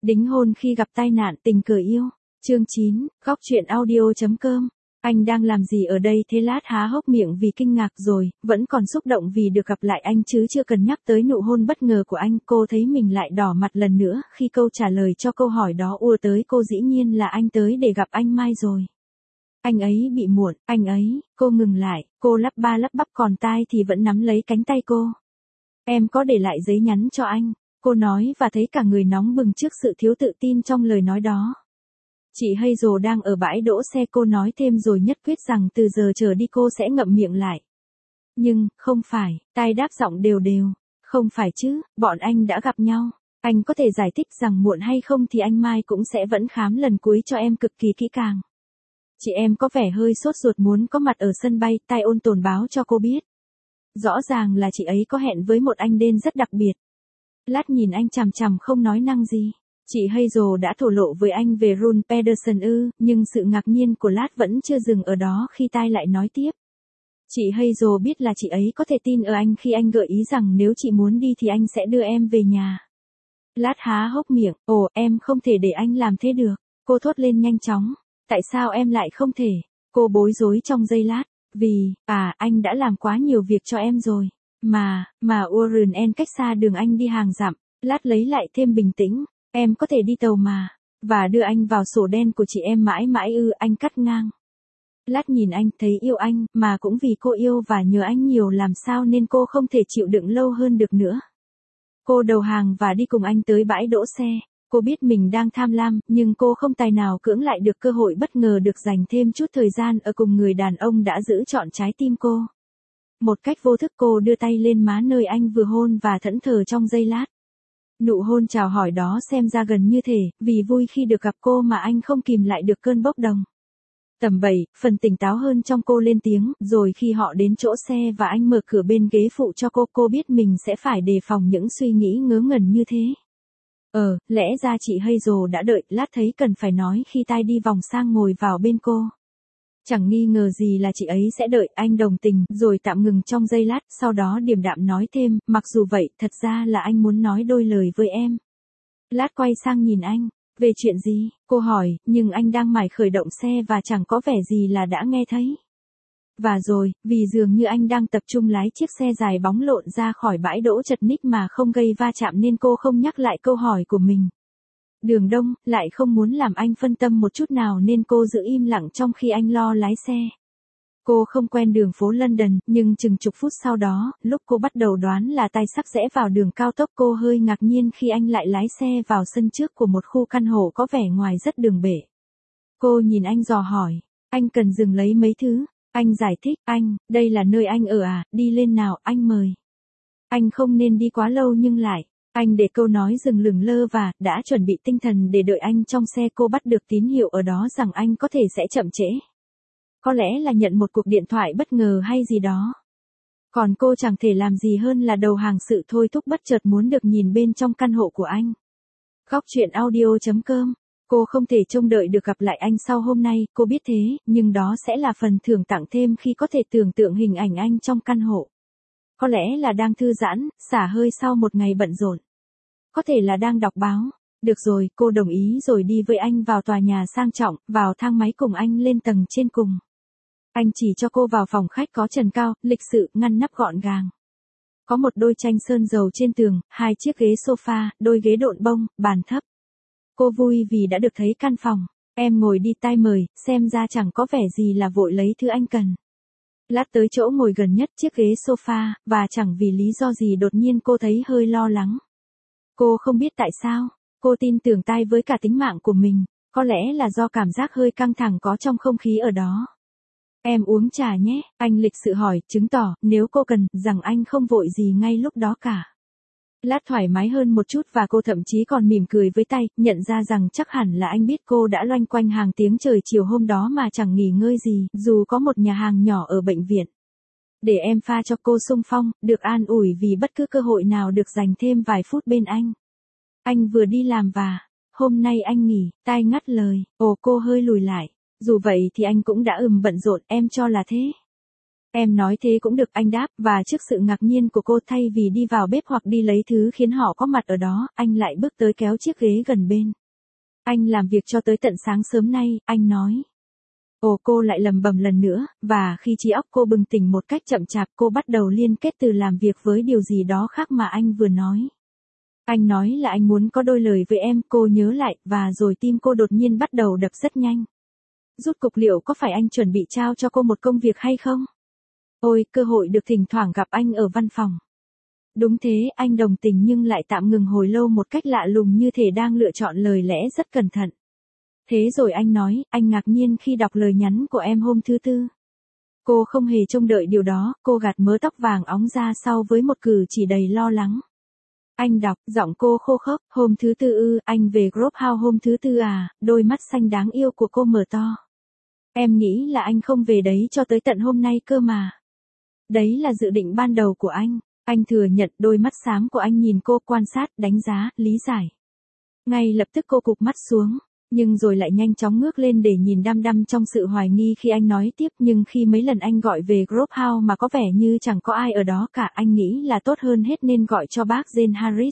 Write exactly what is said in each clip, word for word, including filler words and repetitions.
Đính hôn khi gặp tai nạn tình cờ yêu. Chương chín, góc truyện audio.com. Anh đang làm gì ở đây thế? Lát há hốc miệng vì kinh ngạc rồi, vẫn còn xúc động vì được gặp lại anh chứ chưa cần nhắc tới nụ hôn bất ngờ của anh. Cô thấy mình lại đỏ mặt lần nữa khi câu trả lời cho câu hỏi đó ùa tới cô. Dĩ nhiên là anh tới để gặp anh Mai rồi. Anh ấy bị muộn, anh ấy, cô ngừng lại, cô lắp ba lắp bắp còn tai thì vẫn nắm lấy cánh tay cô. Em có để lại giấy nhắn cho anh, cô nói và thấy cả người nóng bừng trước sự thiếu tự tin trong lời nói đó. Chị Hazel đang ở bãi đỗ xe, cô nói thêm rồi nhất quyết rằng từ giờ trở đi cô sẽ ngậm miệng lại. Nhưng, không phải, tai đáp giọng đều đều, không phải chứ, bọn anh đã gặp nhau. Anh có thể giải thích rằng muộn hay không thì anh Mai cũng sẽ vẫn khám lần cuối cho em cực kỳ kỹ càng. Chị em có vẻ hơi sốt ruột muốn có mặt ở sân bay, tai ôn tồn báo cho cô biết. Rõ ràng là chị ấy có hẹn với một anh đên rất đặc biệt. Lát nhìn anh chằm chằm không nói năng gì. Chị Hazel đã thổ lộ với anh về Rune Pedersen ư, nhưng sự ngạc nhiên của Lát vẫn chưa dừng ở đó khi tai lại nói tiếp. Chị Hazel biết là chị ấy có thể tin ở anh khi anh gợi ý rằng nếu chị muốn đi thì anh sẽ đưa em về nhà. Lát há hốc miệng, ồ em không thể để anh làm thế được, cô thốt lên nhanh chóng. Tại sao em lại không thể? Cô bối rối trong giây lát. Vì, à, anh đã làm quá nhiều việc cho em rồi. Mà, mà Warren En cách xa đường anh đi hàng dặm. Lát lấy lại thêm bình tĩnh. Em có thể đi tàu mà. Và đưa anh vào sổ đen của chị em mãi mãi ư, anh cắt ngang. Lát nhìn anh thấy yêu anh, mà cũng vì cô yêu và nhớ anh nhiều làm sao nên cô không thể chịu đựng lâu hơn được nữa. Cô đầu hàng và đi cùng anh tới bãi đỗ xe. Cô biết mình đang tham lam, nhưng cô không tài nào cưỡng lại được cơ hội bất ngờ được dành thêm chút thời gian ở cùng người đàn ông đã giữ trọn trái tim cô. Một cách vô thức cô đưa tay lên má nơi anh vừa hôn và thẫn thờ trong giây lát. Nụ hôn chào hỏi đó xem ra gần như thể, vì vui khi được gặp cô mà anh không kìm lại được cơn bốc đồng. Tầm bảy, phần tỉnh táo hơn trong cô lên tiếng, rồi khi họ đến chỗ xe và anh mở cửa bên ghế phụ cho cô, cô biết mình sẽ phải đề phòng những suy nghĩ ngớ ngẩn như thế. Ờ, lẽ ra chị Hazel đã đợi, Lát thấy cần phải nói khi tai đi vòng sang ngồi vào bên cô. Chẳng nghi ngờ gì là chị ấy sẽ đợi, anh đồng tình, rồi tạm ngừng trong giây lát, sau đó điềm đạm nói thêm, mặc dù vậy, thật ra là anh muốn nói đôi lời với em. Lát quay sang nhìn anh, về chuyện gì, cô hỏi, nhưng anh đang mải khởi động xe và chẳng có vẻ gì là đã nghe thấy. Và rồi, vì dường như anh đang tập trung lái chiếc xe dài bóng lộn ra khỏi bãi đỗ chật ních mà không gây va chạm nên cô không nhắc lại câu hỏi của mình. Đường đông, lại không muốn làm anh phân tâm một chút nào nên cô giữ im lặng trong khi anh lo lái xe. Cô không quen đường phố London, nhưng chừng chục phút sau đó, lúc cô bắt đầu đoán là tay sắp rẽ vào đường cao tốc, cô hơi ngạc nhiên khi anh lại lái xe vào sân trước của một khu căn hộ có vẻ ngoài rất đường bể. Cô nhìn anh dò hỏi, anh cần dừng lấy mấy thứ. Anh giải thích, anh, đây là nơi anh ở à, đi lên nào, anh mời. Anh không nên đi quá lâu nhưng lại, anh để câu nói dừng lửng lơ và, đã chuẩn bị tinh thần để đợi anh trong xe. Cô bắt được tín hiệu ở đó rằng anh có thể sẽ chậm trễ. Có lẽ là nhận một cuộc điện thoại bất ngờ hay gì đó. Còn cô chẳng thể làm gì hơn là đầu hàng sự thôi thúc bất chợt muốn được nhìn bên trong căn hộ của anh. Góc truyện audio.com. Cô không thể trông đợi được gặp lại anh sau hôm nay, cô biết thế, nhưng đó sẽ là phần thưởng tặng thêm khi có thể tưởng tượng hình ảnh anh trong căn hộ. Có lẽ là đang thư giãn, xả hơi sau một ngày bận rộn. Có thể là đang đọc báo. Được rồi, cô đồng ý rồi đi với anh vào tòa nhà sang trọng, vào thang máy cùng anh lên tầng trên cùng. Anh chỉ cho cô vào phòng khách có trần cao, lịch sự, ngăn nắp gọn gàng. Có một đôi tranh sơn dầu trên tường, hai chiếc ghế sofa, đôi ghế độn bông, bàn thấp. Cô vui vì đã được thấy căn phòng. Em ngồi đi, tai mời, xem ra chẳng có vẻ gì là vội lấy thứ anh cần. Lát tới chỗ ngồi gần nhất chiếc ghế sofa, và chẳng vì lý do gì đột nhiên cô thấy hơi lo lắng. Cô không biết tại sao, cô tin tưởng tai với cả tính mạng của mình, có lẽ là do cảm giác hơi căng thẳng có trong không khí ở đó. Em uống trà nhé, anh lịch sự hỏi, chứng tỏ, nếu cô cần, rằng anh không vội gì ngay lúc đó cả. Lát thoải mái hơn một chút và cô thậm chí còn mỉm cười với tay, nhận ra rằng chắc hẳn là anh biết cô đã loanh quanh hàng tiếng trời chiều hôm đó mà chẳng nghỉ ngơi gì, dù có một nhà hàng nhỏ ở bệnh viện. Để em pha cho cô xung phong, được an ủi vì bất cứ cơ hội nào được dành thêm vài phút bên anh. Anh vừa đi làm và, hôm nay anh nghỉ, tai ngắt lời, ồ cô hơi lùi lại, dù vậy thì anh cũng đã ừm bận rộn, em cho là thế. Em nói thế cũng được, anh đáp, và trước sự ngạc nhiên của cô, thay vì đi vào bếp hoặc đi lấy thứ khiến họ có mặt ở đó, anh lại bước tới kéo chiếc ghế gần bên. Anh làm việc cho tới tận sáng sớm nay, anh nói. Ồ, cô lại lầm bầm lần nữa, và khi trí óc cô bừng tỉnh một cách chậm chạp, cô bắt đầu liên kết từ làm việc với điều gì đó khác mà anh vừa nói. Anh nói là anh muốn có đôi lời với em, cô nhớ lại, và rồi tim cô đột nhiên bắt đầu đập rất nhanh. Rút cục, liệu có phải anh chuẩn bị trao cho cô một công việc hay không? Ôi, cơ hội được thỉnh thoảng gặp anh ở văn phòng. Đúng thế, anh đồng tình nhưng lại tạm ngừng hồi lâu một cách lạ lùng, như thể đang lựa chọn lời lẽ rất cẩn thận. Thế rồi anh nói, anh ngạc nhiên khi đọc lời nhắn của em hôm thứ tư. Cô không hề trông đợi điều đó, cô gạt mớ tóc vàng óng ra sau với một cử chỉ đầy lo lắng. Anh đọc, giọng cô khô khốc, hôm thứ tư ư, anh về Grove House hôm thứ tư à, đôi mắt xanh đáng yêu của cô mở to. Em nghĩ là anh không về đấy cho tới tận hôm nay cơ mà. Đấy là dự định ban đầu của anh. Anh thừa nhận, đôi mắt xám của anh nhìn cô, quan sát, đánh giá, lý giải. Ngay lập tức cô cụp mắt xuống, nhưng rồi lại nhanh chóng ngước lên để nhìn đăm đăm trong sự hoài nghi khi anh nói tiếp. Nhưng khi mấy lần anh gọi về Grove House mà có vẻ như chẳng có ai ở đó cả, anh nghĩ là tốt hơn hết nên gọi cho bác Jane Harris.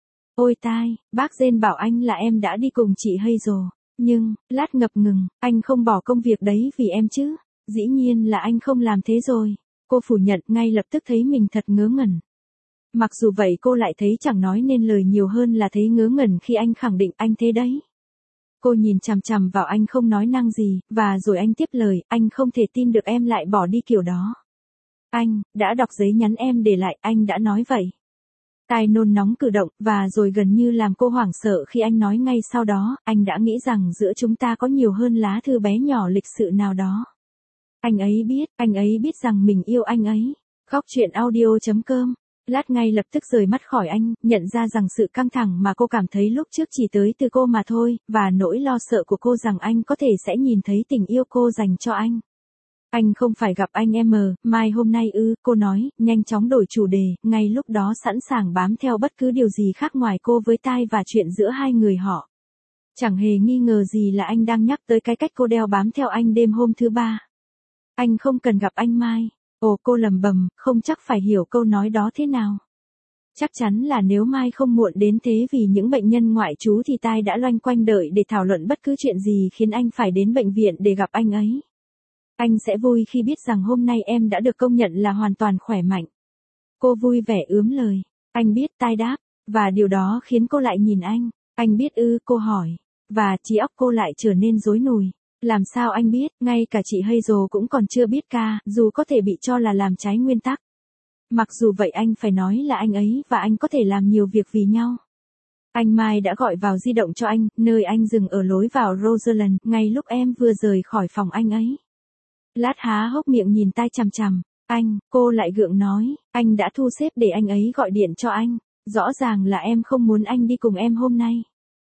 Ôi tai, bác Jane bảo anh là em đã đi cùng chị Hazel. Nhưng, lát ngập ngừng, anh không bỏ công việc đấy vì em chứ? Dĩ nhiên là anh không làm thế rồi. Cô phủ nhận, ngay lập tức thấy mình thật ngớ ngẩn. Mặc dù vậy cô lại thấy chẳng nói nên lời nhiều hơn là thấy ngớ ngẩn khi anh khẳng định anh thế đấy. Cô nhìn chằm chằm vào anh không nói năng gì, và rồi anh tiếp lời, anh không thể tin được em lại bỏ đi kiểu đó. Anh, đã đọc giấy nhắn em để lại, anh đã nói vậy. Tai nôn nóng cử động, và rồi gần như làm cô hoảng sợ khi anh nói ngay sau đó, anh đã nghĩ rằng giữa chúng ta có nhiều hơn lá thư bé nhỏ lịch sự nào đó. Anh ấy biết, anh ấy biết rằng mình yêu anh ấy. Góc chuyện audio chấm com. Lát ngay lập tức rời mắt khỏi anh, nhận ra rằng sự căng thẳng mà cô cảm thấy lúc trước chỉ tới từ cô mà thôi, và nỗi lo sợ của cô rằng anh có thể sẽ nhìn thấy tình yêu cô dành cho anh. Anh không phải gặp anh em mờ, mai hôm nay ư, cô nói, nhanh chóng đổi chủ đề, ngay lúc đó sẵn sàng bám theo bất cứ điều gì khác ngoài cô với tai và chuyện giữa hai người họ. Chẳng hề nghi ngờ gì là anh đang nhắc tới cái cách cô đeo bám theo anh đêm hôm thứ ba. Anh không cần gặp anh mai. Ồ, cô lầm bầm, không chắc phải hiểu câu nói đó thế nào. Chắc chắn là nếu mai không muộn đến thế vì những bệnh nhân ngoại trú thì tai đã loanh quanh đợi để thảo luận bất cứ chuyện gì khiến anh phải đến bệnh viện để gặp anh ấy. Anh sẽ vui khi biết rằng hôm nay em đã được công nhận là hoàn toàn khỏe mạnh. Cô vui vẻ ướm lời. Anh biết, tai đáp, và điều đó khiến cô lại nhìn anh. Anh biết ư, cô hỏi, và trí óc cô lại trở nên rối nùi. Làm sao anh biết, ngay cả chị Hazel cũng còn chưa biết ca, dù có thể bị cho là làm trái nguyên tắc. Mặc dù vậy anh phải nói là anh ấy và anh có thể làm nhiều việc vì nhau. Anh mai đã gọi vào di động cho anh, nơi anh dừng ở lối vào Roseland, ngay lúc em vừa rời khỏi phòng anh ấy. Lát há hốc miệng nhìn tai chằm chằm. Anh, cô lại gượng nói, anh đã thu xếp để anh ấy gọi điện cho anh. Rõ ràng là em không muốn anh đi cùng em hôm nay.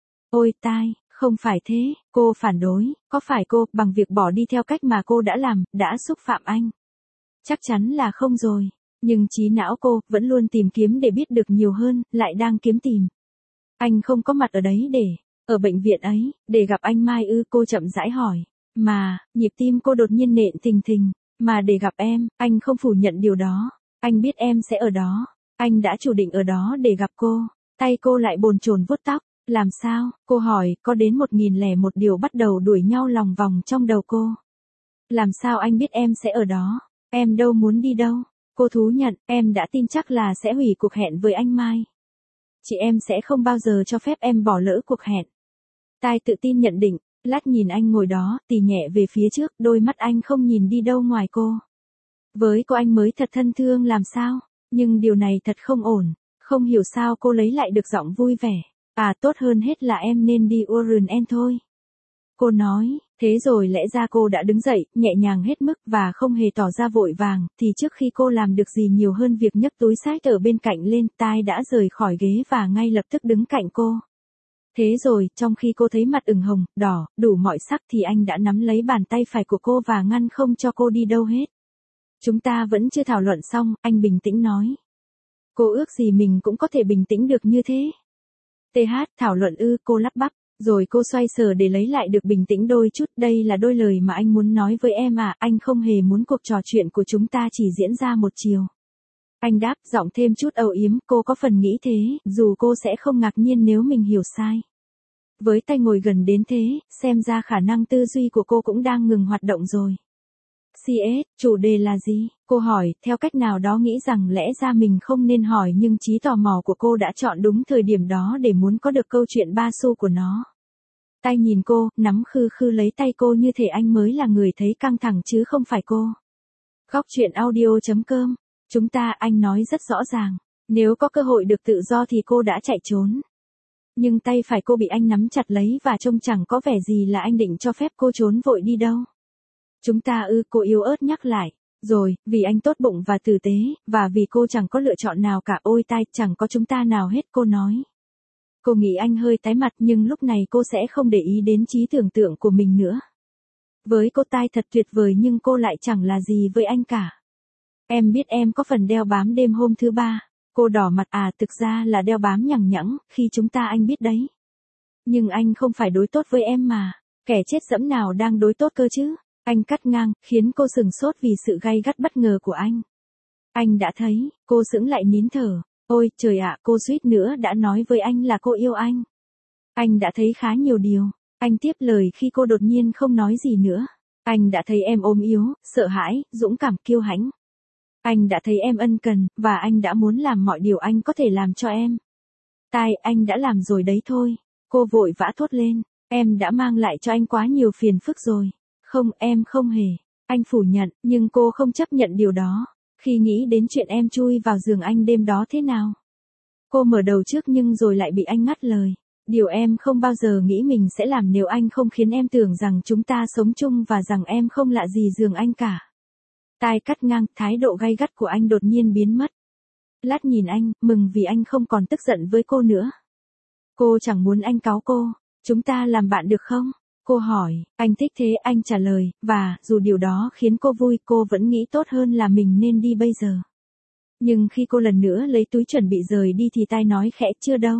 Ôi tai. Không phải thế, cô phản đối, có phải cô, bằng việc bỏ đi theo cách mà cô đã làm, đã xúc phạm anh? Chắc chắn là không rồi, nhưng trí não cô, vẫn luôn tìm kiếm để biết được nhiều hơn, lại đang kiếm tìm. Anh không có mặt ở đấy để, ở bệnh viện ấy, để gặp anh mai ư, cô chậm rãi hỏi. Mà, nhịp tim cô đột nhiên nện thình thình, mà để gặp em, anh không phủ nhận điều đó. Anh biết em sẽ ở đó, anh đã chủ định ở đó để gặp cô. Tay cô lại bồn chồn vuốt tóc. Làm sao? Cô hỏi, có đến một nghìn lẻ một điều bắt đầu đuổi nhau lòng vòng trong đầu cô. Làm sao anh biết em sẽ ở đó? Em đâu muốn đi đâu? Cô thú nhận, em đã tin chắc là sẽ hủy cuộc hẹn với anh mai. Chị em sẽ không bao giờ cho phép em bỏ lỡ cuộc hẹn. Tai tự tin nhận định, lát nhìn anh ngồi đó, tì nhẹ về phía trước, đôi mắt anh không nhìn đi đâu ngoài cô. Với cô anh mới thật thân thương làm sao? Nhưng điều này thật không ổn, không hiểu sao cô lấy lại được giọng vui vẻ. À, tốt hơn hết là em nên đi Warren End thôi. Cô nói, thế rồi lẽ ra cô đã đứng dậy, nhẹ nhàng hết mức và không hề tỏ ra vội vàng, thì trước khi cô làm được gì nhiều hơn việc nhấc túi sách ở bên cạnh lên, tai đã rời khỏi ghế và ngay lập tức đứng cạnh cô. Thế rồi, trong khi cô thấy mặt ửng hồng, đỏ, đủ mọi sắc thì anh đã nắm lấy bàn tay phải của cô và ngăn không cho cô đi đâu hết. Chúng ta vẫn chưa thảo luận xong, anh bình tĩnh nói. Cô ước gì mình cũng có thể bình tĩnh được như thế. tê hát, thảo luận ư, cô lắp bắp, Rồi cô xoay sở để lấy lại được bình tĩnh đôi chút, đây là đôi lời mà anh muốn nói với em à, anh không hề muốn cuộc trò chuyện của chúng ta chỉ diễn ra một chiều. Anh đáp, giọng thêm chút âu yếm, cô có phần nghĩ thế, dù cô sẽ không ngạc nhiên nếu mình hiểu sai. Với tay ngồi gần đến thế, xem ra khả năng tư duy của cô cũng đang ngừng hoạt động rồi. xê ét, chủ đề là gì? Cô hỏi, theo cách nào đó nghĩ rằng lẽ ra mình không nên hỏi nhưng trí tò mò của cô đã chọn đúng thời điểm đó để muốn có được câu chuyện ba xu của nó. Tay nhìn cô, nắm khư khư lấy tay cô như thể anh mới là người thấy căng thẳng chứ không phải cô. Góc chuyện audio chấm com. Chúng ta, anh nói rất rõ ràng. Nếu có cơ hội được tự do thì cô đã chạy trốn. Nhưng tay phải cô bị anh nắm chặt lấy và trông chẳng có vẻ gì là anh định cho phép cô trốn vội đi đâu. Chúng ta ư, cô yếu ớt nhắc lại. Rồi, vì anh tốt bụng và tử tế, và vì cô chẳng có lựa chọn nào cả, ôi tai, chẳng có chúng ta nào hết, cô nói. Cô nghĩ anh hơi tái mặt nhưng lúc này cô sẽ không để ý đến trí tưởng tượng của mình nữa. Với cô tai thật tuyệt vời nhưng cô lại chẳng là gì với anh cả. Em biết em có phần đeo bám đêm hôm thứ ba. Cô đỏ mặt à, thực ra là đeo bám nhằng nhẵng, khi chúng ta anh biết đấy. Nhưng anh không phải đối tốt với em mà. Kẻ chết dẫm nào đang đối tốt cơ chứ? Anh cắt ngang, khiến cô sừng sốt vì sự gay gắt bất ngờ của anh. Anh đã thấy, cô sững lại nín thở. Ôi, trời ạ, cô suýt nữa đã nói với anh là cô yêu anh. Anh đã thấy khá nhiều điều. Anh tiếp lời khi cô đột nhiên không nói gì nữa. Anh đã thấy em ốm yếu, sợ hãi, dũng cảm, kiêu hãnh. Anh đã thấy em ân cần, và anh đã muốn làm mọi điều anh có thể làm cho em. Tai, anh đã làm rồi đấy thôi. Cô vội vã thốt lên. Em đã mang lại cho anh quá nhiều phiền phức rồi. Không, em không hề. Anh phủ nhận, nhưng cô không chấp nhận điều đó. Khi nghĩ đến chuyện em chui vào giường anh đêm đó thế nào? Cô mở đầu trước nhưng rồi lại bị anh ngắt lời. Điều em không bao giờ nghĩ mình sẽ làm nếu anh không khiến em tưởng rằng chúng ta sống chung và rằng em không lạ gì giường anh cả. Tai cắt ngang, thái độ gay gắt của anh đột nhiên biến mất. Lát nhìn anh, mừng vì anh không còn tức giận với cô nữa. Cô chẳng muốn anh cáu cô. Chúng ta làm bạn được không? Cô hỏi, anh thích thế, anh trả lời, và, dù điều đó khiến cô vui, cô vẫn nghĩ tốt hơn là mình nên đi bây giờ. Nhưng khi cô lần nữa lấy túi chuẩn bị rời đi thì tai nói khẽ, chưa đâu.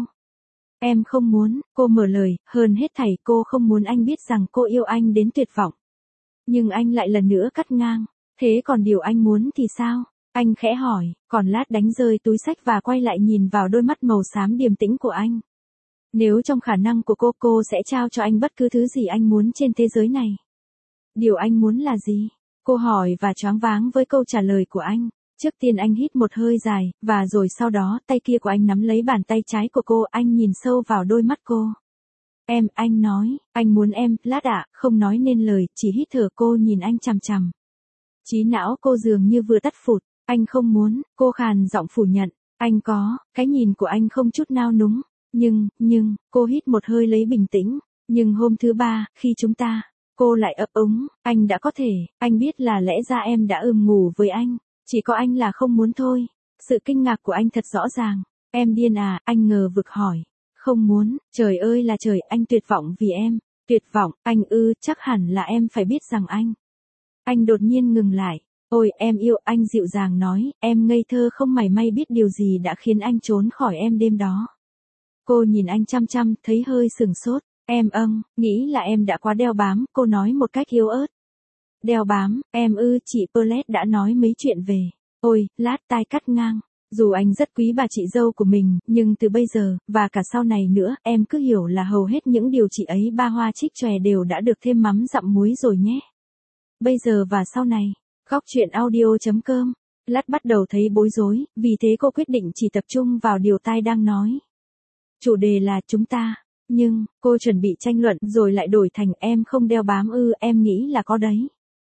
Em không muốn, cô mở lời, hơn hết thảy cô không muốn anh biết rằng cô yêu anh đến tuyệt vọng. Nhưng anh lại lần nữa cắt ngang, thế còn điều anh muốn thì sao? Anh khẽ hỏi, còn lát đánh rơi túi xách và quay lại nhìn vào đôi mắt màu xám điềm tĩnh của anh. Nếu trong khả năng của cô, cô sẽ trao cho anh bất cứ thứ gì anh muốn trên thế giới này. Điều anh muốn là gì? Cô hỏi và choáng váng với câu trả lời của anh. Trước tiên anh hít một hơi dài, và rồi sau đó tay kia của anh nắm lấy bàn tay trái của cô, anh nhìn sâu vào đôi mắt cô. Em, anh nói, anh muốn em, lát ạ, không nói nên lời, chỉ hít thở. Cô nhìn anh chằm chằm. Trí não cô dường như vừa tắt phụt, anh không muốn, cô khàn giọng phủ nhận. Anh có, cái nhìn của anh không chút nao núng. Nhưng, nhưng, cô hít một hơi lấy bình tĩnh. Nhưng hôm thứ ba, khi chúng ta, cô lại ấp úng, anh đã có thể, anh biết là lẽ ra em đã ừm ngủ với anh. Chỉ có anh là không muốn thôi. Sự kinh ngạc của anh thật rõ ràng. Em điên à, anh ngờ vực hỏi. Không muốn, trời ơi là trời, anh tuyệt vọng vì em. Tuyệt vọng, anh ư, chắc hẳn là em phải biết rằng anh. Anh đột nhiên ngừng lại. Ôi, em yêu, anh dịu dàng nói, em ngây thơ không mảy may biết điều gì đã khiến anh trốn khỏi em đêm đó. Cô nhìn anh chăm chăm, thấy hơi sừng sốt. Em âng, nghĩ là em đã quá đeo bám, cô nói một cách yếu ớt. Đeo bám, em ư, chị Paulette đã nói mấy chuyện về. Ôi, lát tai cắt ngang. Dù anh rất quý bà chị dâu của mình, nhưng từ bây giờ, và cả sau này nữa, em cứ hiểu là hầu hết những điều chị ấy ba hoa trích chòe đều đã được thêm mắm dặm muối rồi nhé. Bây giờ và sau này. Góc chuyện audio chấm com. Lát bắt đầu thấy bối rối, vì thế cô quyết định chỉ tập trung vào điều tai đang nói. Chủ đề là chúng ta. Nhưng, cô chuẩn bị tranh luận rồi lại đổi thành em không đeo bám ư, em nghĩ là có đấy.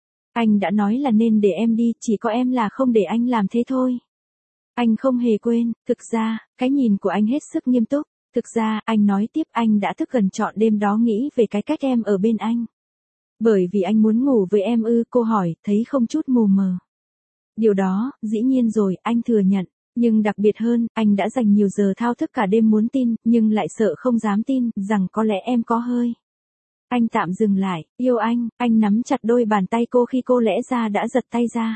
Anh đã nói là nên để em đi, chỉ có em là không để anh làm thế thôi. Anh không hề quên, thực ra, cái nhìn của anh hết sức nghiêm túc. Thực ra, anh nói tiếp, anh đã thức gần trọn đêm đó nghĩ về cái cách em ở bên anh. Bởi vì anh muốn ngủ với em ư, cô hỏi, thấy không chút mù mờ. Điều đó, dĩ nhiên rồi, anh thừa nhận. Nhưng đặc biệt hơn, anh đã dành nhiều giờ thao thức cả đêm muốn tin, nhưng lại sợ không dám tin, rằng có lẽ em có hơi. Anh tạm dừng lại, yêu anh, anh nắm chặt đôi bàn tay cô khi cô lẽ ra đã giật tay ra.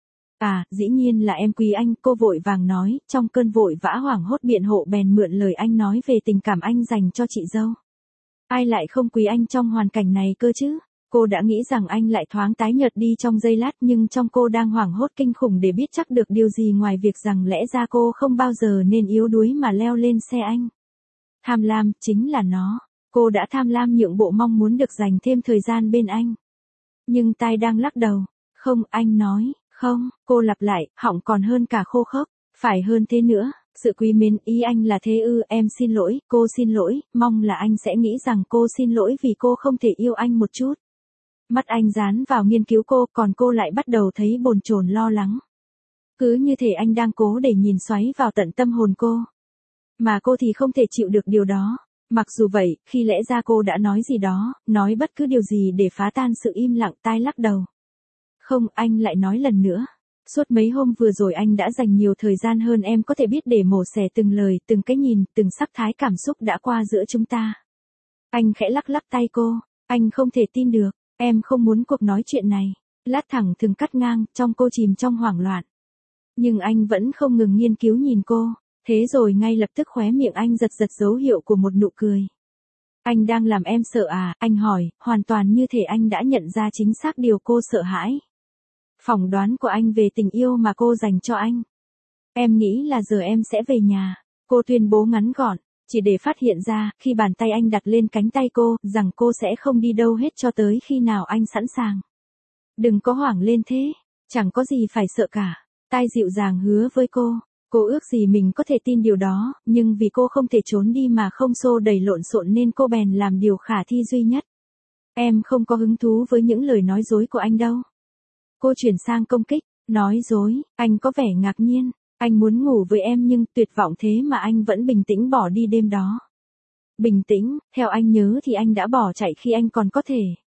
À, dĩ nhiên là em quý anh, cô vội vàng nói, trong cơn vội vã hoảng hốt biện hộ bèn mượn lời anh nói về tình cảm anh dành cho chị dâu. Ai lại không quý anh trong hoàn cảnh này cơ chứ? Cô đã nghĩ rằng anh lại thoáng tái nhợt đi trong giây lát, nhưng trong cô đang hoảng hốt kinh khủng để biết chắc được điều gì ngoài việc rằng lẽ ra cô không bao giờ nên yếu đuối mà leo lên xe anh. Tham lam, chính là nó. Cô đã tham lam nhượng bộ mong muốn được dành thêm thời gian bên anh. Nhưng tai đang lắc đầu. Không, anh nói, không, cô lặp lại, họng còn hơn cả khô khốc. Phải hơn thế nữa, sự quý mến, ý anh là thế ư? Em xin lỗi, cô xin lỗi, mong là anh sẽ nghĩ rằng cô xin lỗi vì cô không thể yêu anh một chút. Mắt anh dán vào nghiên cứu cô, còn cô lại bắt đầu thấy bồn chồn lo lắng. Cứ như thể anh đang cố để nhìn xoáy vào tận tâm hồn cô. Mà cô thì không thể chịu được điều đó. Mặc dù vậy, khi lẽ ra cô đã nói gì đó, nói bất cứ điều gì để phá tan sự im lặng, tai lắc đầu. Không, anh lại nói lần nữa. Suốt mấy hôm vừa rồi anh đã dành nhiều thời gian hơn em có thể biết để mổ xẻ từng lời, từng cái nhìn, từng sắc thái cảm xúc đã qua giữa chúng ta. Anh khẽ lắc lắc tay cô. Anh không thể tin được. Em không muốn cuộc nói chuyện này. Lát thẳng thừng cắt ngang, trong cô chìm trong hoảng loạn. Nhưng anh vẫn không ngừng nghiên cứu nhìn cô. Thế rồi ngay lập tức khóe miệng anh giật giật dấu hiệu của một nụ cười. Anh đang làm em sợ à? Anh hỏi, hoàn toàn như thể anh đã nhận ra chính xác điều cô sợ hãi. Phỏng đoán của anh về tình yêu mà cô dành cho anh. Em nghĩ là giờ em sẽ về nhà. Cô tuyên bố ngắn gọn, chỉ để phát hiện ra, khi bàn tay anh đặt lên cánh tay cô, rằng cô sẽ không đi đâu hết cho tới khi nào anh sẵn sàng. Đừng có hoảng lên thế, chẳng có gì phải sợ cả. Tai dịu dàng hứa với cô. Cô ước gì mình có thể tin điều đó, nhưng vì cô không thể trốn đi mà không xô đẩy lộn xộn nên cô bèn làm điều khả thi duy nhất. Em không có hứng thú với những lời nói dối của anh đâu. Cô chuyển sang công kích, nói dối, anh có vẻ ngạc nhiên, anh muốn ngủ với em nhưng tuyệt vọng thế mà anh vẫn bình tĩnh bỏ đi đêm đó. Bình tĩnh, theo anh nhớ thì anh đã bỏ chạy khi anh còn có thể.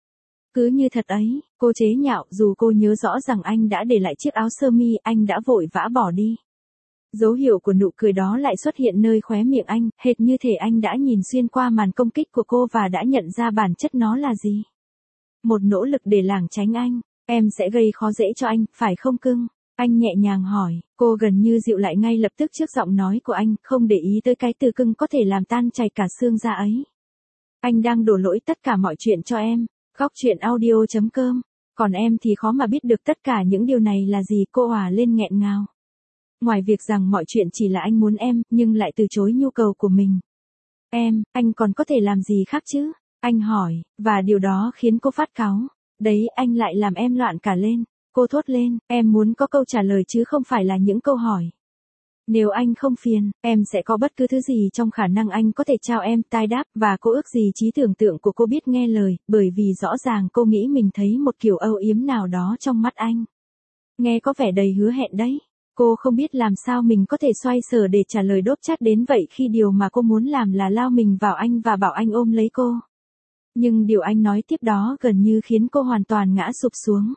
Cứ như thật ấy, cô chế nhạo, dù cô nhớ rõ rằng anh đã để lại chiếc áo sơ mi, anh đã vội vã bỏ đi. Dấu hiệu của nụ cười đó lại xuất hiện nơi khóe miệng anh, hệt như thể anh đã nhìn xuyên qua màn công kích của cô và đã nhận ra bản chất nó là gì. Một nỗ lực để lảng tránh anh. Em sẽ gây khó dễ cho anh, phải không cưng? Anh nhẹ nhàng hỏi, cô gần như dịu lại ngay lập tức trước giọng nói của anh, không để ý tới cái từ cưng có thể làm tan chảy cả xương da ấy. Anh đang đổ lỗi tất cả mọi chuyện cho em. Góc chuyện audio chấm com. Còn em thì khó mà biết được tất cả những điều này là gì, cô òa lên nghẹn ngào. Ngoài việc rằng mọi chuyện chỉ là anh muốn em, nhưng lại từ chối nhu cầu của mình. Em, anh còn có thể làm gì khác chứ? Anh hỏi, và điều đó khiến cô phát cáu. Đấy, anh lại làm em loạn cả lên. Cô thốt lên, em muốn có câu trả lời chứ không phải là những câu hỏi. Nếu anh không phiền, em sẽ có bất cứ thứ gì trong khả năng anh có thể trao em. Tai đáp, và cô ước gì trí tưởng tượng của cô biết nghe lời, bởi vì rõ ràng cô nghĩ mình thấy một kiểu âu yếm nào đó trong mắt anh. Nghe có vẻ đầy hứa hẹn đấy. Cô không biết làm sao mình có thể xoay sở để trả lời đốp chát đến vậy khi điều mà cô muốn làm là lao mình vào anh và bảo anh ôm lấy cô. Nhưng điều anh nói tiếp đó gần như khiến cô hoàn toàn ngã sụp xuống.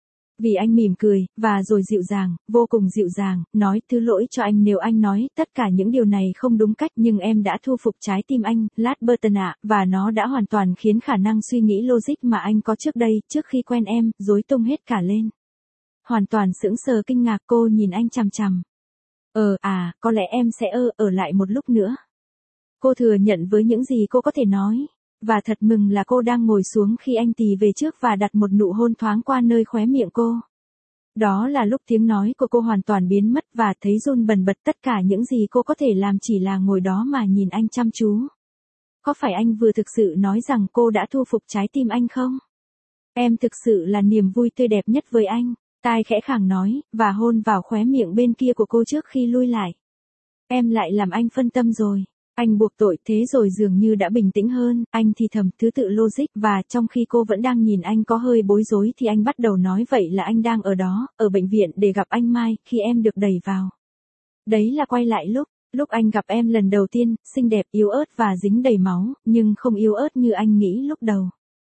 Vì anh mỉm cười, và rồi dịu dàng, vô cùng dịu dàng, nói thứ lỗi cho anh nếu anh nói tất cả những điều này không đúng cách, nhưng em đã thu phục trái tim anh, Lát Burton ạ, và nó đã hoàn toàn khiến khả năng suy nghĩ logic mà anh có trước đây, trước khi quen em, rối tung hết cả lên. Hoàn toàn sững sờ kinh ngạc, cô nhìn anh chằm chằm. Ờ, à, có lẽ em sẽ ơ, ở lại một lúc nữa. Cô thừa nhận với những gì cô có thể nói. Và thật mừng là cô đang ngồi xuống khi anh tì về trước và đặt một nụ hôn thoáng qua nơi khóe miệng cô. Đó là lúc tiếng nói của cô hoàn toàn biến mất và thấy run bần bật, tất cả những gì cô có thể làm chỉ là ngồi đó mà nhìn anh chăm chú. Có phải anh vừa thực sự nói rằng cô đã thu phục trái tim anh không? Em thực sự là niềm vui tươi đẹp nhất với anh, tai khẽ khàng nói, và hôn vào khóe miệng bên kia của cô trước khi lui lại. Em lại làm anh phân tâm rồi. Anh buộc tội, thế rồi dường như đã bình tĩnh hơn, anh thì thầm thứ tự logic, và trong khi cô vẫn đang nhìn anh có hơi bối rối thì anh bắt đầu nói, vậy là anh đang ở đó, ở bệnh viện để gặp anh Mai, khi em được đẩy vào. Đấy là quay lại lúc, lúc anh gặp em lần đầu tiên, xinh đẹp, yếu ớt và dính đầy máu, nhưng không yếu ớt như anh nghĩ lúc đầu.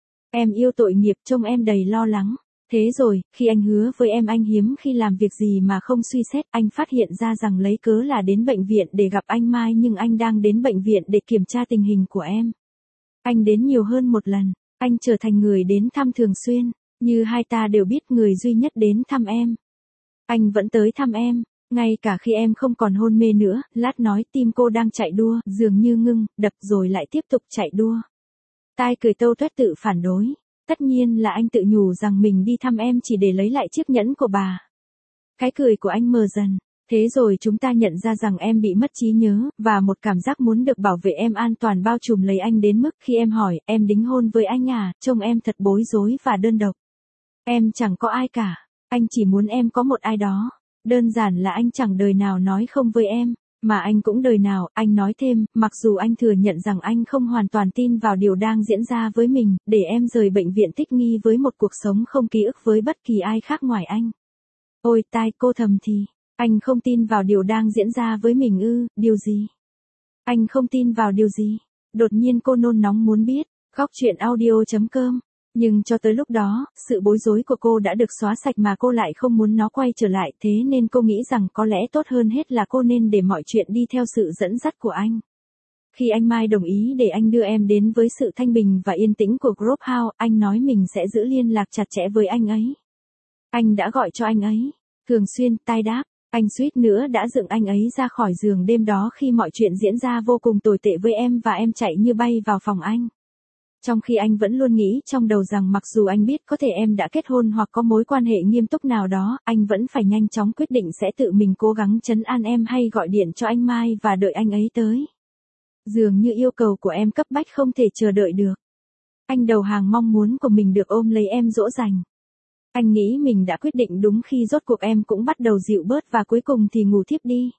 Em yêu tội nghiệp, trông em đầy lo lắng. Thế rồi, khi anh hứa với em anh hiếm khi làm việc gì mà không suy xét, anh phát hiện ra rằng lấy cớ là đến bệnh viện để gặp anh Mai nhưng anh đang đến bệnh viện để kiểm tra tình hình của em. Anh đến nhiều hơn một lần, anh trở thành người đến thăm thường xuyên, như hai ta đều biết người duy nhất đến thăm em. Anh vẫn tới thăm em, ngay cả khi em không còn hôn mê nữa, Lát nói tim cô đang chạy đua, dường như ngưng, đập rồi lại tiếp tục chạy đua. Tai cười tâu tuét tự phản đối. Tất nhiên là anh tự nhủ rằng mình đi thăm em chỉ để lấy lại chiếc nhẫn của bà. Cái cười của anh mờ dần. Thế rồi chúng ta nhận ra rằng em bị mất trí nhớ, và một cảm giác muốn được bảo vệ em an toàn bao trùm lấy anh đến mức khi em hỏi, em đính hôn với anh à, trông em thật bối rối và đơn độc. Em chẳng có ai cả, anh chỉ muốn em có một ai đó. Đơn giản là anh chẳng đời nào nói không với em, mà anh cũng đời nào, anh nói thêm, mặc dù anh thừa nhận rằng anh không hoàn toàn tin vào điều đang diễn ra với mình, để em rời bệnh viện thích nghi với một cuộc sống không ký ức với bất kỳ ai khác ngoài anh. Ôi tai, cô thầm thì. Anh không tin vào điều đang diễn ra với mình ư, điều gì? Anh không tin vào điều gì? Đột nhiên cô nôn nóng muốn biết, góc chuyện audio chấm com. Nhưng cho tới lúc đó, sự bối rối của cô đã được xóa sạch mà cô lại không muốn nó quay trở lại, thế nên cô nghĩ rằng có lẽ tốt hơn hết là cô nên để mọi chuyện đi theo sự dẫn dắt của anh. Khi anh Mai đồng ý để anh đưa em đến với sự thanh bình và yên tĩnh của Grove House, anh nói mình sẽ giữ liên lạc chặt chẽ với anh ấy. Anh đã gọi cho anh ấy, thường xuyên, Tai đáp. Anh suýt nữa đã dựng anh ấy ra khỏi giường đêm đó khi mọi chuyện diễn ra vô cùng tồi tệ với em và em chạy như bay vào phòng anh. Trong khi anh vẫn luôn nghĩ trong đầu rằng mặc dù anh biết có thể em đã kết hôn hoặc có mối quan hệ nghiêm túc nào đó, anh vẫn phải nhanh chóng quyết định sẽ tự mình cố gắng trấn an em hay gọi điện cho anh Mai và đợi anh ấy tới. Dường như yêu cầu của em cấp bách không thể chờ đợi được. Anh đầu hàng mong muốn của mình được ôm lấy em dỗ dành. Anh nghĩ mình đã quyết định đúng khi rốt cuộc em cũng bắt đầu dịu bớt và cuối cùng thì ngủ thiếp đi.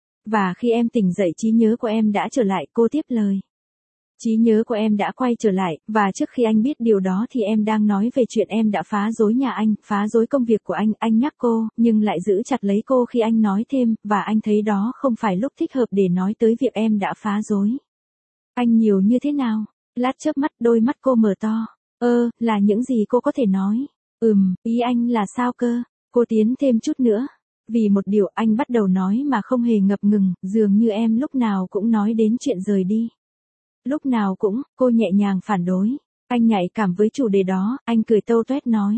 Và khi em tỉnh dậy trí nhớ của em đã trở lại, cô tiếp lời. Trí nhớ của em đã quay trở lại, và trước khi anh biết điều đó thì em đang nói về chuyện em đã phá rối nhà anh, phá rối công việc của anh, anh nhắc cô, nhưng lại giữ chặt lấy cô khi anh nói thêm, và anh thấy đó không phải lúc thích hợp để nói tới việc em đã phá rối. Anh nhiều như thế nào? Lát chớp mắt, đôi mắt cô mở to. Ơ, là những gì cô có thể nói? Ừm, ý anh là sao cơ? Cô tiến thêm chút nữa. Vì một điều anh bắt đầu nói mà không hề ngập ngừng, dường như em lúc nào cũng nói đến chuyện rời đi. Lúc nào cũng, cô nhẹ nhàng phản đối. Anh nhạy cảm với chủ đề đó, anh cười tâu tuét nói.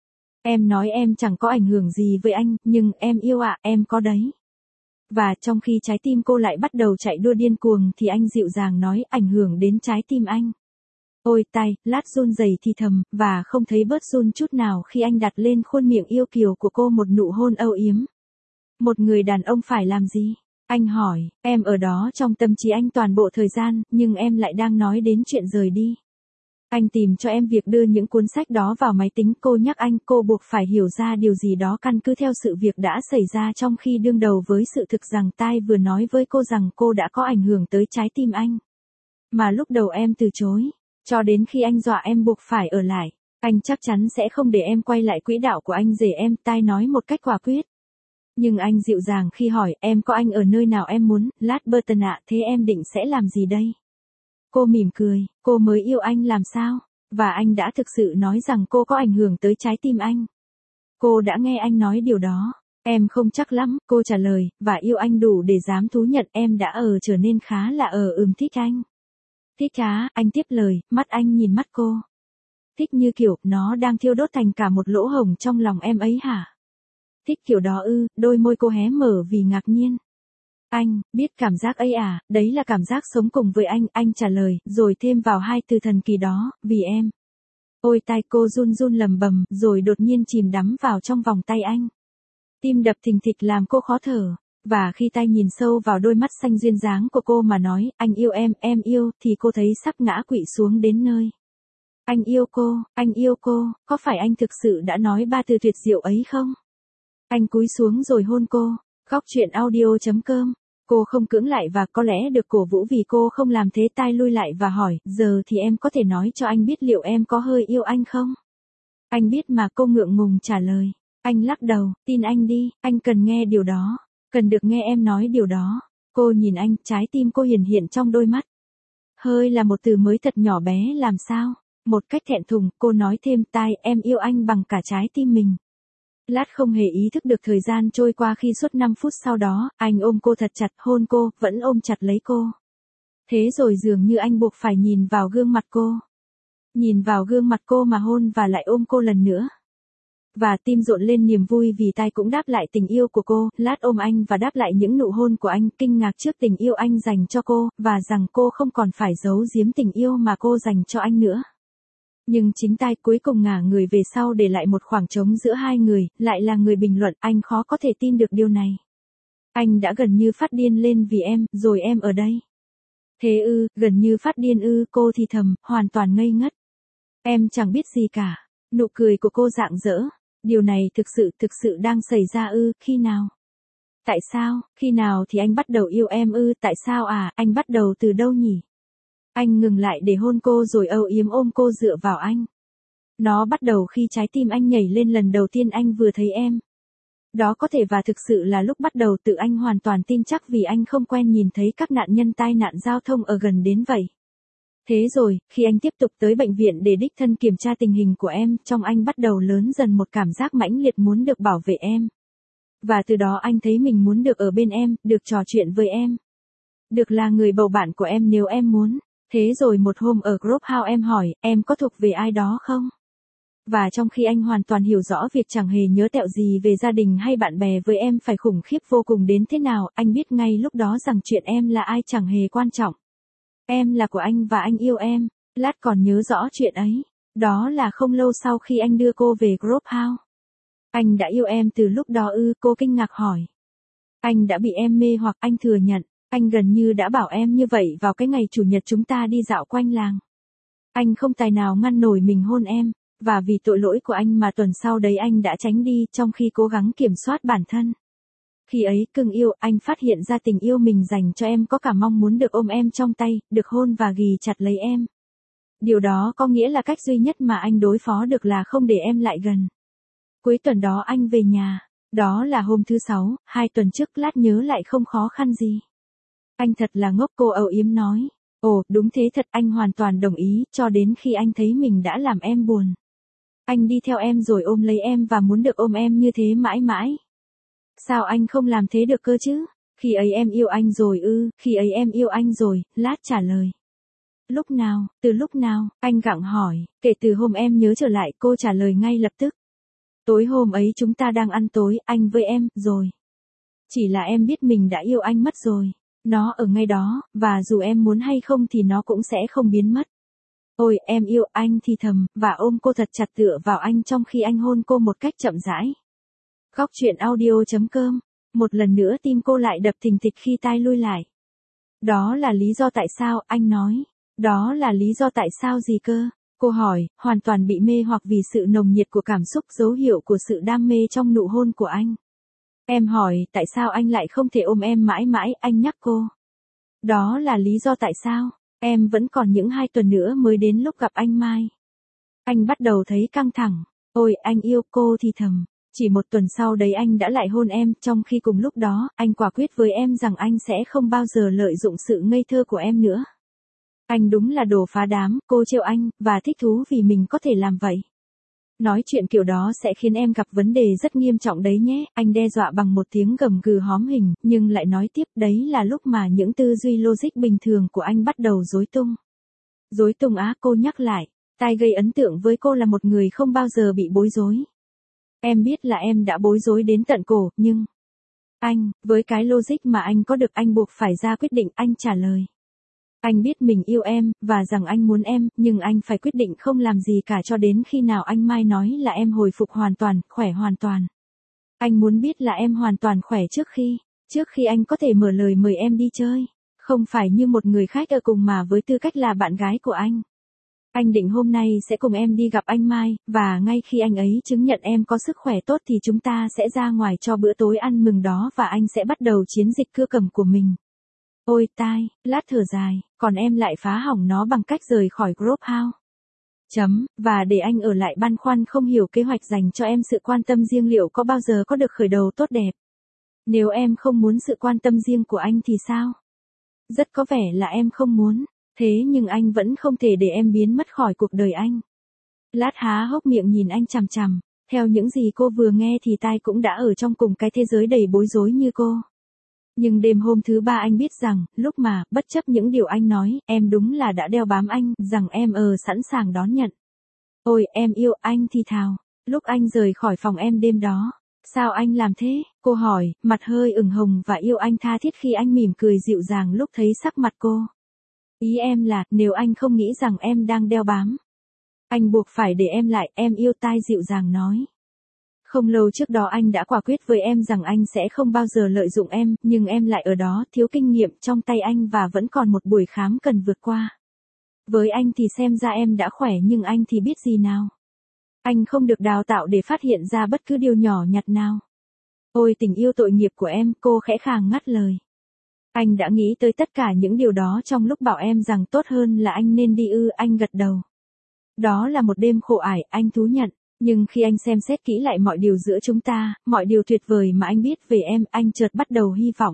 Em nói em chẳng có ảnh hưởng gì với anh, nhưng em yêu ạ, em có đấy. Và trong khi trái tim cô lại bắt đầu chạy đua điên cuồng thì anh dịu dàng nói ảnh hưởng đến trái tim anh. Ôi tai, lát run rẩy thì thầm, và không thấy bớt run chút nào khi anh đặt lên khuôn miệng yêu kiều của cô một nụ hôn âu yếm. Một người đàn ông phải làm gì? Anh hỏi, em ở đó trong tâm trí anh toàn bộ thời gian, nhưng em lại đang nói đến chuyện rời đi. Anh tìm cho em việc đưa những cuốn sách đó vào máy tính, cô nhắc anh, cô buộc phải hiểu ra điều gì đó căn cứ theo sự việc đã xảy ra trong khi đương đầu với sự thực rằng Tai vừa nói với cô rằng cô đã có ảnh hưởng tới trái tim anh. Mà lúc đầu em từ chối, cho đến khi anh dọa em buộc phải ở lại. Anh chắc chắn sẽ không để em quay lại quỹ đạo của anh rể em, Tai nói một cách quả quyết. Nhưng anh dịu dàng khi hỏi, em có anh ở nơi nào em muốn, Lát Burton ạ, thế em định sẽ làm gì đây? Cô mỉm cười, cô mới yêu anh làm sao? Và anh đã thực sự nói rằng cô có ảnh hưởng tới trái tim anh. Cô đã nghe anh nói điều đó. Em không chắc lắm, cô trả lời, và yêu anh đủ để dám thú nhận em đã ở trở nên khá là ở ừm thích anh. Thích á, anh tiếp lời, mắt anh nhìn mắt cô. Thích như kiểu, nó đang thiêu đốt thành cả một lỗ hổng trong lòng em ấy hả? Thích kiểu đó ư, đôi môi cô hé mở vì ngạc nhiên. Anh, biết cảm giác ấy à, đấy là cảm giác sống cùng với anh, anh trả lời, rồi thêm vào hai từ thần kỳ đó, vì em. Ôi tai, cô run run lầm bầm, rồi đột nhiên chìm đắm vào trong vòng tay anh. Tim đập thình thịch làm cô khó thở, và khi Tai nhìn sâu vào đôi mắt xanh duyên dáng của cô mà nói, anh yêu em, em yêu, thì cô thấy sắp ngã quỵ xuống đến nơi. Anh yêu cô, anh yêu cô, có phải anh thực sự đã nói ba từ tuyệt diệu ấy không? Anh cúi xuống rồi hôn cô. Góc chuyện audio chấm com. Cô không cưỡng lại và có lẽ được cổ vũ vì cô không làm thế. Tai lui lại và hỏi, giờ thì em có thể nói cho anh biết liệu em có hơi yêu anh không? Anh biết mà, cô ngượng ngùng trả lời. Anh lắc đầu, tin anh đi, anh cần nghe điều đó. Cần được nghe em nói điều đó. Cô nhìn anh, trái tim cô hiển hiện trong đôi mắt. Hơi là một từ mới thật nhỏ bé làm sao? Một cách thẹn thùng, cô nói thêm, Tai, em yêu anh bằng cả trái tim mình. Lát không hề ý thức được thời gian trôi qua khi suốt năm phút sau đó, anh ôm cô thật chặt, hôn cô, vẫn ôm chặt lấy cô. Thế rồi dường như anh buộc phải nhìn vào gương mặt cô. Nhìn vào gương mặt cô mà hôn và lại ôm cô lần nữa. Và tim rộn lên niềm vui vì tai cũng đáp lại tình yêu của cô, lát ôm anh và đáp lại những nụ hôn của anh, kinh ngạc trước tình yêu anh dành cho cô, và rằng cô không còn phải giấu giếm tình yêu mà cô dành cho anh nữa. Nhưng chính tai cuối cùng ngả người về sau để lại một khoảng trống giữa hai người, lại là người bình luận, anh khó có thể tin được điều này. Anh đã gần như phát điên lên vì em, rồi em ở đây. Thế ư, gần như phát điên ư, cô thì thầm, hoàn toàn ngây ngất. Em chẳng biết gì cả. Nụ cười của cô rạng rỡ. Điều này thực sự, thực sự đang xảy ra ư, khi nào? Tại sao, khi nào thì anh bắt đầu yêu em ư, tại sao à, anh bắt đầu từ đâu nhỉ? Anh ngừng lại để hôn cô rồi âu yếm ôm cô dựa vào anh. Nó bắt đầu khi trái tim anh nhảy lên lần đầu tiên anh vừa thấy em. Đó có thể và thực sự là lúc bắt đầu tự anh hoàn toàn tin chắc vì anh không quen nhìn thấy các nạn nhân tai nạn giao thông ở gần đến vậy. Thế rồi, khi anh tiếp tục tới bệnh viện để đích thân kiểm tra tình hình của em, trong anh bắt đầu lớn dần một cảm giác mãnh liệt muốn được bảo vệ em. Và từ đó anh thấy mình muốn được ở bên em, được trò chuyện với em. Được là người bầu bạn của em nếu em muốn. Thế rồi một hôm ở group house em hỏi, em có thuộc về ai đó không? Và trong khi anh hoàn toàn hiểu rõ việc chẳng hề nhớ tẹo gì về gia đình hay bạn bè với em phải khủng khiếp vô cùng đến thế nào, anh biết ngay lúc đó rằng chuyện em là ai chẳng hề quan trọng. Em là của anh và anh yêu em. Lát còn nhớ rõ chuyện ấy. Đó là không lâu sau khi anh đưa cô về group house. Anh đã yêu em từ lúc đó ư, cô kinh ngạc hỏi. Anh đã bị em mê hoặc, anh thừa nhận. Anh gần như đã bảo em như vậy vào cái ngày chủ nhật chúng ta đi dạo quanh làng. Anh không tài nào ngăn nổi mình hôn em. Và vì tội lỗi của anh mà tuần sau đấy anh đã tránh đi trong khi cố gắng kiểm soát bản thân. Khi ấy, cưng yêu, anh phát hiện ra tình yêu mình dành cho em có cả mong muốn được ôm em trong tay, được hôn và ghì chặt lấy em. Điều đó có nghĩa là cách duy nhất mà anh đối phó được là không để em lại gần. Cuối tuần đó anh về nhà. Đó là hôm thứ sáu, hai tuần trước, lát nhớ lại không khó khăn gì. Anh thật là ngốc, cô âu yếm nói. Ồ, đúng thế thật, anh hoàn toàn đồng ý, cho đến khi anh thấy mình đã làm em buồn. Anh đi theo em rồi ôm lấy em và muốn được ôm em như thế mãi mãi. Sao anh không làm thế được cơ chứ? Khi ấy em yêu anh rồi ư, khi ấy em yêu anh rồi, lát trả lời. Lúc nào, từ lúc nào, anh gặng hỏi, kể từ hôm em nhớ trở lại, cô trả lời ngay lập tức. Tối hôm ấy chúng ta đang ăn tối, anh với em, rồi. Chỉ là em biết mình đã yêu anh mất rồi. Nó ở ngay đó, và dù em muốn hay không thì nó cũng sẽ không biến mất. Ôi, em yêu anh thì thầm, và ôm cô thật chặt tựa vào anh trong khi anh hôn cô một cách chậm rãi. Góc truyện audio.com. Một lần nữa tim cô lại đập thình thịch khi tai lui lại. Đó là lý do tại sao, anh nói. Đó là lý do tại sao gì cơ? Cô hỏi, hoàn toàn bị mê hoặc vì sự nồng nhiệt của cảm xúc, dấu hiệu của sự đam mê trong nụ hôn của anh. Em hỏi, tại sao anh lại không thể ôm em mãi mãi, anh nhắc cô. Đó là lý do tại sao, em vẫn còn những hai tuần nữa mới đến lúc gặp anh Mai. Anh bắt đầu thấy căng thẳng. Ôi, anh yêu cô thì thầm. Chỉ một tuần sau đấy anh đã lại hôn em, trong khi cùng lúc đó, anh quả quyết với em rằng anh sẽ không bao giờ lợi dụng sự ngây thơ của em nữa. Anh đúng là đồ phá đám, cô trêu anh, và thích thú vì mình có thể làm vậy. Nói chuyện kiểu đó sẽ khiến em gặp vấn đề rất nghiêm trọng đấy nhé, anh đe dọa bằng một tiếng gầm gừ hóm hình, nhưng lại nói tiếp, đấy là lúc mà những tư duy logic bình thường của anh bắt đầu rối tung. Rối tung á, cô nhắc lại, tai gây ấn tượng với cô là một người không bao giờ bị bối rối. Em biết là em đã bối rối đến tận cổ, nhưng... Anh, với cái logic mà anh có được anh buộc phải ra quyết định, anh trả lời. Anh biết mình yêu em, và rằng anh muốn em, nhưng anh phải quyết định không làm gì cả cho đến khi nào anh Mai nói là em hồi phục hoàn toàn, khỏe hoàn toàn. Anh muốn biết là em hoàn toàn khỏe trước khi, trước khi anh có thể mở lời mời em đi chơi. Không phải như một người khách ở cùng mà với tư cách là bạn gái của anh. Anh định hôm nay sẽ cùng em đi gặp anh Mai, và ngay khi anh ấy chứng nhận em có sức khỏe tốt thì chúng ta sẽ ra ngoài cho bữa tối ăn mừng đó và anh sẽ bắt đầu chiến dịch cưa cầm của mình. Ôi tai, lát thở dài, còn em lại phá hỏng nó bằng cách rời khỏi group house. Chấm, và để anh ở lại băn khoăn không hiểu kế hoạch dành cho em sự quan tâm riêng liệu có bao giờ có được khởi đầu tốt đẹp. Nếu em không muốn sự quan tâm riêng của anh thì sao? Rất có vẻ là em không muốn, thế nhưng anh vẫn không thể để em biến mất khỏi cuộc đời anh. Lát há hốc miệng nhìn anh chằm chằm, theo những gì cô vừa nghe thì tai cũng đã ở trong cùng cái thế giới đầy bối rối như cô. Nhưng đêm hôm thứ ba anh biết rằng, lúc mà, bất chấp những điều anh nói, em đúng là đã đeo bám anh, rằng em ờ sẵn sàng đón nhận. Ôi, em yêu anh thì thào. Lúc anh rời khỏi phòng em đêm đó. Sao anh làm thế? Cô hỏi, mặt hơi ửng hồng và yêu anh tha thiết khi anh mỉm cười dịu dàng lúc thấy sắc mặt cô. Ý em là, nếu anh không nghĩ rằng em đang đeo bám. Anh buộc phải để em lại, em yêu. Tai dịu dàng nói. Không lâu trước đó anh đã quả quyết với em rằng anh sẽ không bao giờ lợi dụng em, nhưng em lại ở đó, thiếu kinh nghiệm trong tay anh và vẫn còn một buổi khám cần vượt qua. Với anh thì xem ra em đã khỏe nhưng anh thì biết gì nào. Anh không được đào tạo để phát hiện ra bất cứ điều nhỏ nhặt nào. Ôi tình yêu tội nghiệp của em, cô khẽ khàng ngắt lời. Anh đã nghĩ tới tất cả những điều đó trong lúc bảo em rằng tốt hơn là anh nên đi ư. Anh gật đầu. Đó là một đêm khổ ải, anh thú nhận. Nhưng khi anh xem xét kỹ lại mọi điều giữa chúng ta, mọi điều tuyệt vời mà anh biết về em, anh chợt bắt đầu hy vọng.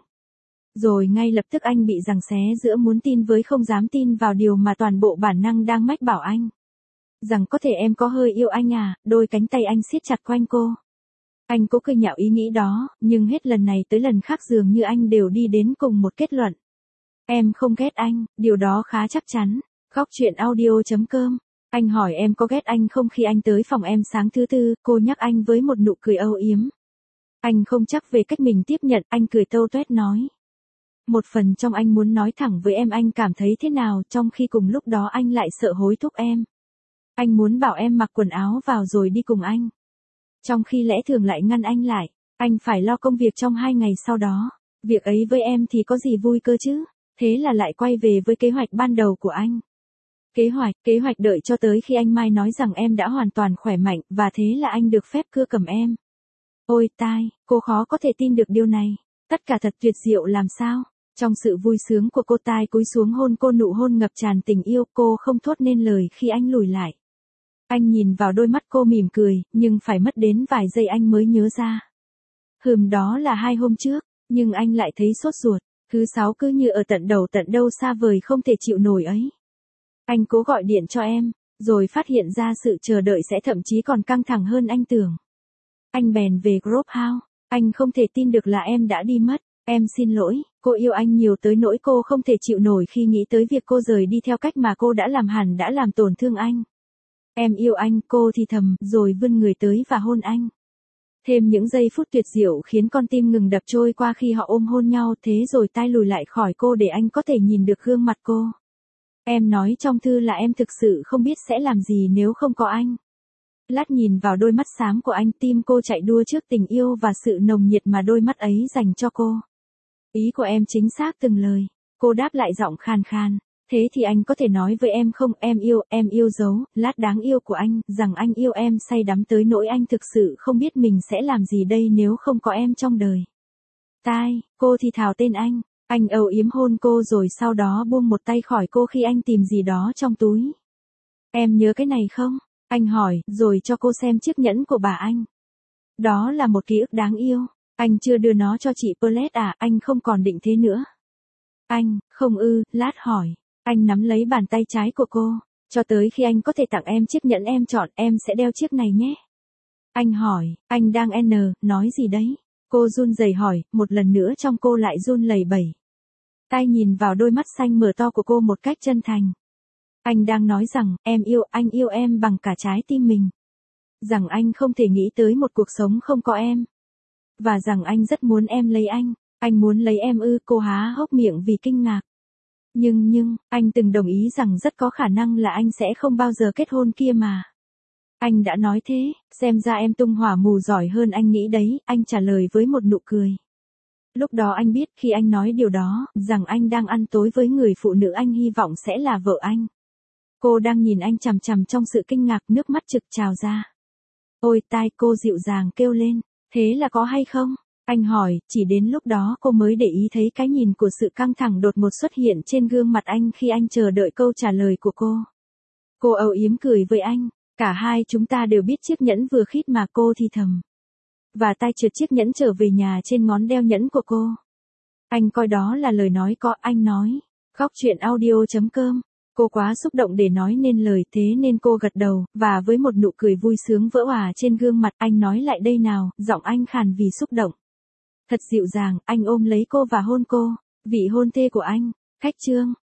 Rồi ngay lập tức anh bị giằng xé giữa muốn tin với không dám tin vào điều mà toàn bộ bản năng đang mách bảo anh. Rằng có thể em có hơi yêu anh à. Đôi cánh tay anh siết chặt quanh cô. Anh cố cười nhạo ý nghĩ đó, nhưng hết lần này tới lần khác dường như anh đều đi đến cùng một kết luận. Em không ghét anh, điều đó khá chắc chắn. Góc chuyện audio chấm com. Anh hỏi em có ghét anh không khi anh tới phòng em sáng thứ tư, cô nhắc anh với một nụ cười âu yếm. Anh không chắc về cách mình tiếp nhận, anh cười tâu tuét nói. Một phần trong anh muốn nói thẳng với em anh cảm thấy thế nào, trong khi cùng lúc đó anh lại sợ hối thúc em. Anh muốn bảo em mặc quần áo vào rồi đi cùng anh. Trong khi lẽ thường lại ngăn anh lại, anh phải lo công việc trong hai ngày sau đó. Việc ấy với em thì có gì vui cơ chứ, thế là lại quay về với kế hoạch ban đầu của anh. Kế hoạch, kế hoạch đợi cho tới khi anh mai nói rằng em đã hoàn toàn khỏe mạnh, và thế là anh được phép cưa cầm em. Ôi tai, cô khó có thể tin được điều này. Tất cả thật tuyệt diệu làm sao. Trong sự vui sướng của cô, Tai cúi xuống hôn cô, nụ hôn ngập tràn tình yêu, cô không thốt nên lời khi anh lùi lại. Anh nhìn vào đôi mắt cô mỉm cười, nhưng phải mất đến vài giây anh mới nhớ ra. Hừm, đó là hai hôm trước, nhưng anh lại thấy sốt ruột. Thứ sáu cứ như ở tận đầu tận đâu xa vời không thể chịu nổi ấy. Anh cố gọi điện cho em, rồi phát hiện ra sự chờ đợi sẽ thậm chí còn căng thẳng hơn anh tưởng. Anh bèn về Grove House, anh không thể tin được là em đã đi mất. Em xin lỗi, cô yêu anh nhiều tới nỗi cô không thể chịu nổi khi nghĩ tới việc cô rời đi theo cách mà cô đã làm, hẳn đã làm tổn thương anh. Em yêu anh, cô thì thầm, rồi vươn người tới và hôn anh. Thêm những giây phút tuyệt diệu khiến con tim ngừng đập trôi qua khi họ ôm hôn nhau, thế rồi Tai lùi lại khỏi cô để anh có thể nhìn được gương mặt cô. Em nói trong thư là em thực sự không biết sẽ làm gì nếu không có anh. Lát nhìn vào đôi mắt xám của anh, tim cô chạy đua trước tình yêu và sự nồng nhiệt mà đôi mắt ấy dành cho cô. Ý của em chính xác từng lời. Cô đáp lại giọng khàn khàn. Thế thì anh có thể nói với em không, em yêu, em yêu dấu, lát đáng yêu của anh, rằng anh yêu em say đắm tới nỗi anh thực sự không biết mình sẽ làm gì đây nếu không có em trong đời. Tai, cô thì thào tên anh. Anh âu yếm hôn cô rồi sau đó buông một tay khỏi cô khi anh tìm gì đó trong túi. Em nhớ cái này không? Anh hỏi, rồi cho cô xem chiếc nhẫn của bà anh. Đó là một ký ức đáng yêu. Anh chưa đưa nó cho chị Paulette à, anh không còn định thế nữa. Anh, không ư, lát hỏi. Anh nắm lấy bàn tay trái của cô. Cho tới khi anh có thể tặng em chiếc nhẫn em chọn, em sẽ đeo chiếc này nhé. Anh hỏi, anh đang N, nói gì đấy? Cô run rẩy hỏi, một lần nữa trong cô lại run lẩy bẩy. Tai nhìn vào đôi mắt xanh mở to của cô một cách chân thành. Anh đang nói rằng, em yêu, anh yêu em bằng cả trái tim mình. Rằng anh không thể nghĩ tới một cuộc sống không có em. Và rằng anh rất muốn em lấy anh. Anh muốn lấy em ư, cô há hốc miệng vì kinh ngạc. Nhưng nhưng, anh từng đồng ý rằng rất có khả năng là anh sẽ không bao giờ kết hôn kia mà. Anh đã nói thế, xem ra em tung hỏa mù giỏi hơn anh nghĩ đấy, anh trả lời với một nụ cười. Lúc đó anh biết khi anh nói điều đó, rằng anh đang ăn tối với người phụ nữ anh hy vọng sẽ là vợ anh. Cô đang nhìn anh chằm chằm trong sự kinh ngạc, nước mắt trực trào ra. Ôi Tai, cô dịu dàng kêu lên, thế là có hay không? Anh hỏi, chỉ đến lúc đó cô mới để ý thấy cái nhìn của sự căng thẳng đột ngột xuất hiện trên gương mặt anh khi anh chờ đợi câu trả lời của cô. Cô âu yếm cười với anh, cả hai chúng ta đều biết chiếc nhẫn vừa khít mà, cô thì thầm. Và Tai trượt chiếc nhẫn trở về nhà trên ngón đeo nhẫn của cô. Anh coi đó là lời nói có, anh nói. Góc chuyện audio chấm com. Cô quá xúc động để nói nên lời, thế nên cô gật đầu, và với một nụ cười vui sướng vỡ òa trên gương mặt, anh nói lại đây nào, giọng anh khàn vì xúc động. Thật dịu dàng, anh ôm lấy cô và hôn cô. Vị hôn thê của anh. Khách chương.